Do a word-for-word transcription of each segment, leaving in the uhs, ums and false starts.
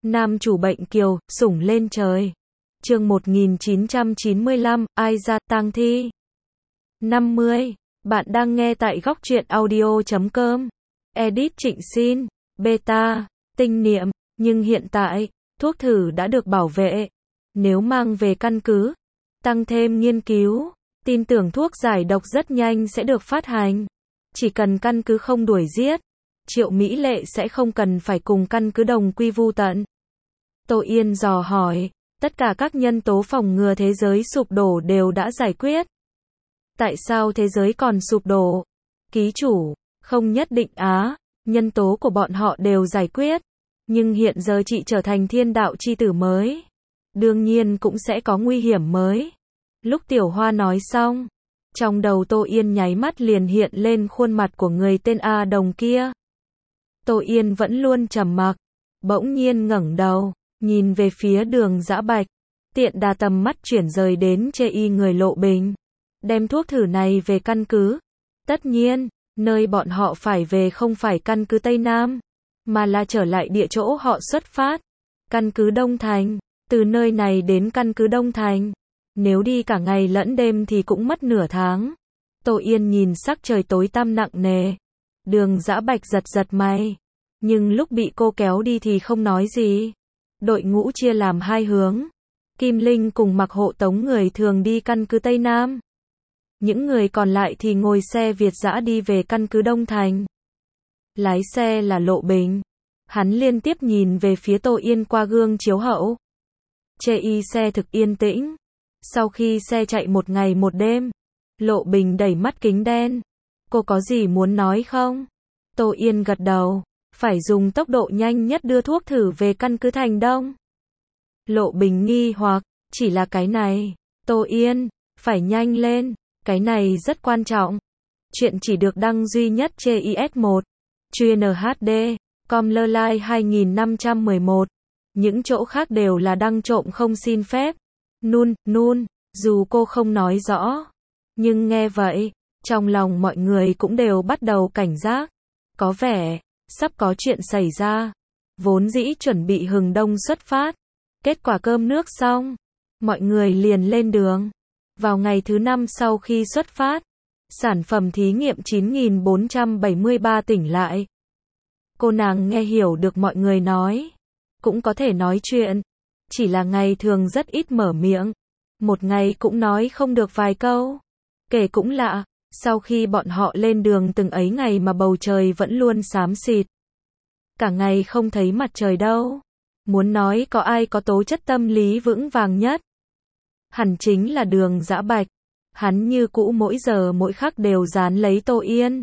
Nam chủ bệnh kiều, sủng lên trời. Chương một nghìn chín trăm chín mươi lăm, ai ra tang thi? năm mươi. Bạn đang nghe tại góc truyện audio chấm com. Edit Trịnh Xin. Beta. Tinh niệm. Nhưng hiện tại, thuốc thử đã được bảo vệ. Nếu mang về căn cứ, tăng thêm nghiên cứu, tin tưởng thuốc giải độc rất nhanh sẽ được phát hành. Chỉ cần căn cứ không đuổi giết, Triệu Mỹ Lệ sẽ không cần phải cùng căn cứ đồng quy vu tận. Tô Yên dò hỏi, tất cả các nhân tố phòng ngừa thế giới sụp đổ đều đã giải quyết. Tại sao thế giới còn sụp đổ? Ký chủ, không nhất định á, nhân tố của bọn họ đều giải quyết. Nhưng hiện giờ chị trở thành thiên đạo chi tử mới. Đương nhiên cũng sẽ có nguy hiểm mới. Lúc Tiểu Hoa nói xong, trong đầu Tô Yên nháy mắt liền hiện lên khuôn mặt của người tên A Đồng kia. Tô Yên vẫn luôn trầm mặc, bỗng nhiên ngẩng đầu, nhìn về phía Đường Dã Bạch, tiện đà tầm mắt chuyển rời đến chê y người Lộ Bình. Đem thuốc thử này về căn cứ. Tất nhiên, nơi bọn họ phải về không phải căn cứ Tây Nam, mà là trở lại địa chỗ họ xuất phát. Căn cứ Đông Thành. Từ nơi này đến căn cứ Đông Thành, nếu đi cả ngày lẫn đêm thì cũng mất nửa tháng. Tô Yên nhìn sắc trời tối tăm nặng nề. Đường Dã Bạch giật giật mày, nhưng lúc bị cô kéo đi thì không nói gì. Đội ngũ chia làm hai hướng. Kim Linh cùng mặc hộ tống người thường đi căn cứ Tây Nam. Những người còn lại thì ngồi xe Việt dã đi về căn cứ Đông Thành. Lái xe là Lộ Bình. Hắn liên tiếp nhìn về phía Tô Yên qua gương chiếu hậu. Chê y xe thực yên tĩnh. Sau khi xe chạy một ngày một đêm, Lộ Bình đẩy mắt kính đen. Cô có gì muốn nói không? Tô Yên gật đầu. Phải dùng tốc độ nhanh nhất đưa thuốc thử về căn cứ Thành Đông. Lộ Bình nghi hoặc, chỉ là cái này. Tô Yên, phải nhanh lên, cái này rất quan trọng. Chuyện chỉ được đăng duy nhất trên i ét một. Chuyên hát đê, com lơ lai hai nghìn năm trăm mười một. Những chỗ khác đều là đăng trộm không xin phép. Nun, nun, dù cô không nói rõ. Nhưng nghe vậy, trong lòng mọi người cũng đều bắt đầu cảnh giác. Có vẻ, sắp có chuyện xảy ra. Vốn dĩ chuẩn bị hừng đông xuất phát. Kết quả cơm nước xong, mọi người liền lên đường. Vào ngày thứ năm sau khi xuất phát, sản phẩm thí nghiệm chín nghìn bốn trăm bảy mươi ba tỉnh lại. Cô nàng nghe hiểu được mọi người nói. Cũng có thể nói chuyện. Chỉ là ngày thường rất ít mở miệng. Một ngày cũng nói không được vài câu. Kể cũng lạ, sau khi bọn họ lên đường từng ấy ngày mà bầu trời vẫn luôn xám xịt. Cả ngày không thấy mặt trời đâu. Muốn nói có ai có tố chất tâm lý vững vàng nhất, hẳn chính là Đường Dã Bạch. Hắn như cũ mỗi giờ mỗi khắc đều dán lấy Tô Yên.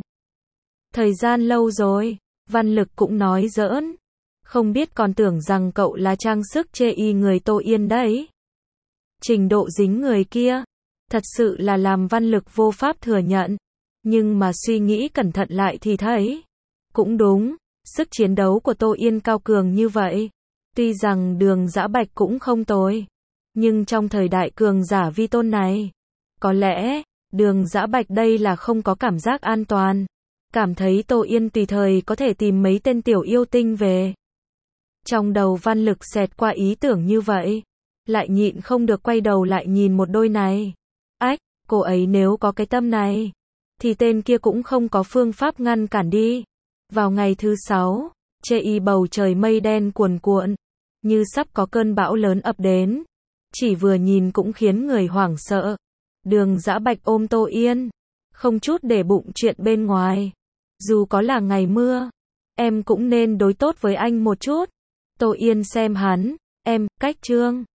Thời gian lâu rồi, Văn Lực cũng nói giỡn. Không biết còn tưởng rằng cậu là trang sức chê y người Tô Yên đấy. Trình độ dính người kia, thật sự là làm Văn Lực vô pháp thừa nhận. Nhưng mà suy nghĩ cẩn thận lại thì thấy, cũng đúng, sức chiến đấu của Tô Yên cao cường như vậy. Tuy rằng Đường Dã Bạch cũng không tồi, nhưng trong thời đại cường giả vi tôn này, có lẽ, Đường Dã Bạch đây là không có cảm giác an toàn. Cảm thấy Tô Yên tùy thời có thể tìm mấy tên tiểu yêu tinh về. Trong đầu Văn Lực xẹt qua ý tưởng như vậy, lại nhịn không được quay đầu lại nhìn một đôi này. Ách, cô ấy nếu có cái tâm này, thì tên kia cũng không có phương pháp ngăn cản đi. Vào ngày thứ sáu, chê y bầu trời mây đen cuồn cuộn, như sắp có cơn bão lớn ập đến. Chỉ vừa nhìn cũng khiến người hoảng sợ. Đường Dã Bạch ôm Tô Yên, không chút để bụng chuyện bên ngoài. Dù có là ngày mưa, em cũng nên đối tốt với anh một chút. Tô Yên xem hắn, em, cách trương.